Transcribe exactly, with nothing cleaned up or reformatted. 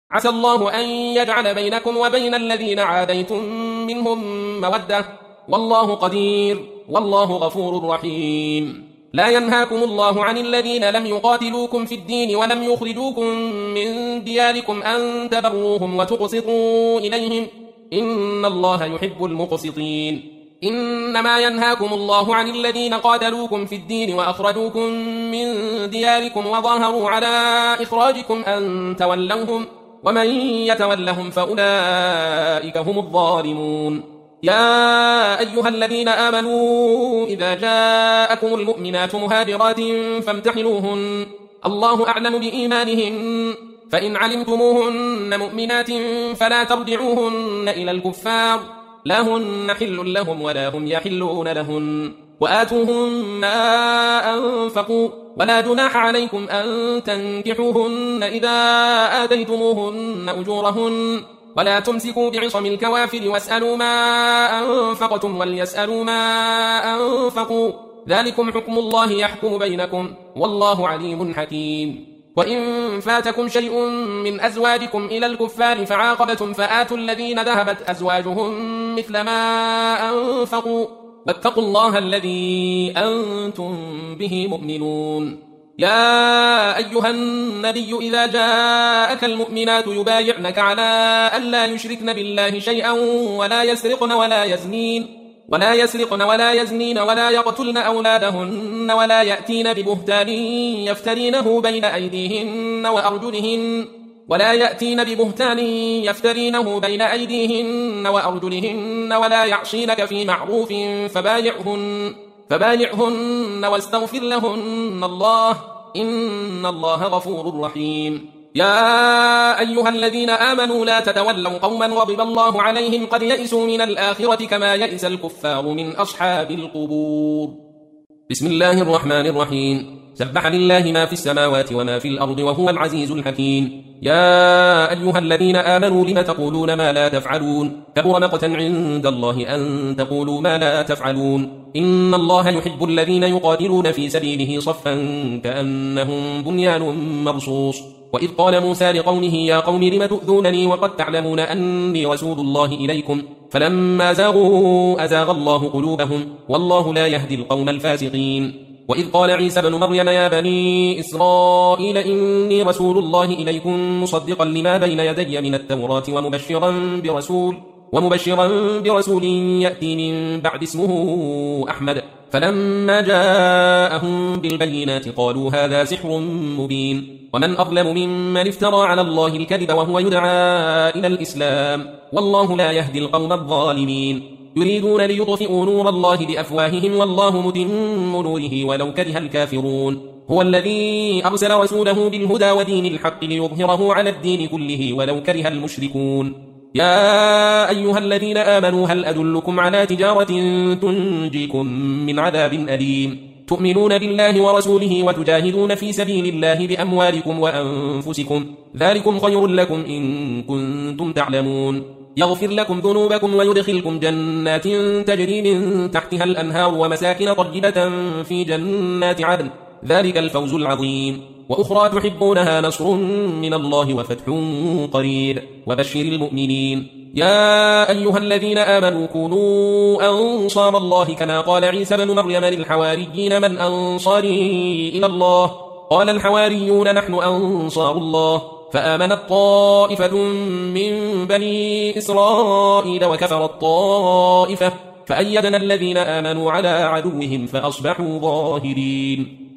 عسى الله أن يجعل بينكم وبين الذين عاديتم منهم مودة والله قدير والله غفور رحيم. لا ينهاكم الله عن الذين لم يقاتلوكم في الدين ولم يخرجوكم من دياركم أن تبروهم وتقسطوا إليهم إن الله يحب المقسطين. إنما ينهاكم الله عن الذين قاتلوكم في الدين وأخرجوكم من دياركم وظاهروا على إخراجكم أن تولوهم ومن يتولهم فأولئك هم الظالمون. يا أيها الذين آمنوا إذا جاءكم المؤمنات مهاجرات فامتحنوهن الله أعلم بإيمانهن فإن علمتموهن مؤمنات فلا ترجعوهن إلى الكفار لا هن حل لهم ولا هم يحلون لهن وآتوهم ما أنفقوا ولا جناح عليكم أن تنكحوهن إذا آتيتموهن أجورهن ولا تمسكوا بعصم الكوافر واسألوا ما أنفقتم وليسألوا ما أنفقوا ذلكم حكم الله يحكم بينكم والله عليم حكيم. وإن فاتكم شيء من أزواجكم إلى الكفار فعاقبتم فآتوا الذين ذهبت أزواجهم مثل ما أنفقوا واتقوا الله الذي أنتم به مؤمنون. يا أيها النبي إذا جاءك المؤمنات يبايعنك على ألا يشركن بالله شيئا ولا يسرقن ولا يزنين ولا يسرقن ولا يزنين ولا يقتلن أولادهن ولا يأتين ببهتان يفترينه بين أيديهن وأرجلهن ولا يأتين ببهتان يفترينه بين أيديهن وأرجلهن ولا يعصينك في معروف فبايعهن فبايعهن واستغفر لهن الله إن الله غفور رحيم. يا أيها الذين آمنوا لا تتولوا قوما غضب الله عليهم قد يئسوا من الآخرة كما يئس الكفار من أصحاب القبور. بسم الله الرحمن الرحيم. سبح لله ما في السماوات وما في الأرض وهو العزيز الحكيم. يا أيها الذين آمنوا لم تقولون ما لا تفعلون كبر مقتا عند الله أن تقولوا ما لا تفعلون. إن الله يحب الذين يقاتلون في سبيله صفا كأنهم بنيان مرصوص. وإذ قال موسى لقومه يا قوم لم تؤذونني وقد تعلمون أني رسول الله إليكم فلما زاغوا أزاغ الله قلوبهم والله لا يهدي القوم الفاسقين. وإذ قال عيسى بن مريم يا بني إسرائيل إني رسول الله إليكم مصدقا لما بين يدي من التوراة ومبشرا برسول ومبشرا برسول يأتي من بعد اسمه أحمد فلما جاءهم بالبينات قالوا هذا سحر مبين. ومن أظلم ممن افترى على الله الكذب وهو يدعى إلى الإسلام والله لا يهدي القوم الظالمين. يريدون ليطفئوا نور الله بأفواههم والله متم نوره ولو كره الكافرون. هو الذي أرسل رسوله بالهدى ودين الحق ليظهره على الدين كله ولو كره المشركون. يا أيها الذين آمنوا هل أدلكم على تجارة تنجيكم من عذاب أليم تؤمنون بالله ورسوله وتجاهدون في سبيل الله بأموالكم وأنفسكم ذلكم خير لكم إن كنتم تعلمون. يغفر لكم ذنوبكم ويدخلكم جنات تجري من تحتها الأنهار ومساكن طيبة في جنات عدن ذلك الفوز العظيم. وأخرى تحبونها نصر من الله وفتح قريب وبشر المؤمنين. يا أيها الذين آمنوا كونوا أنصار الله كما قال عيسى بن مريم للحواريين من أنصاري إلى الله قال الحواريون نحن أنصار الله فآمنت طائفة من بني إسرائيل وكفرت طائفة فأيدنا الذين آمنوا على عدوهم فأصبحوا ظاهرين.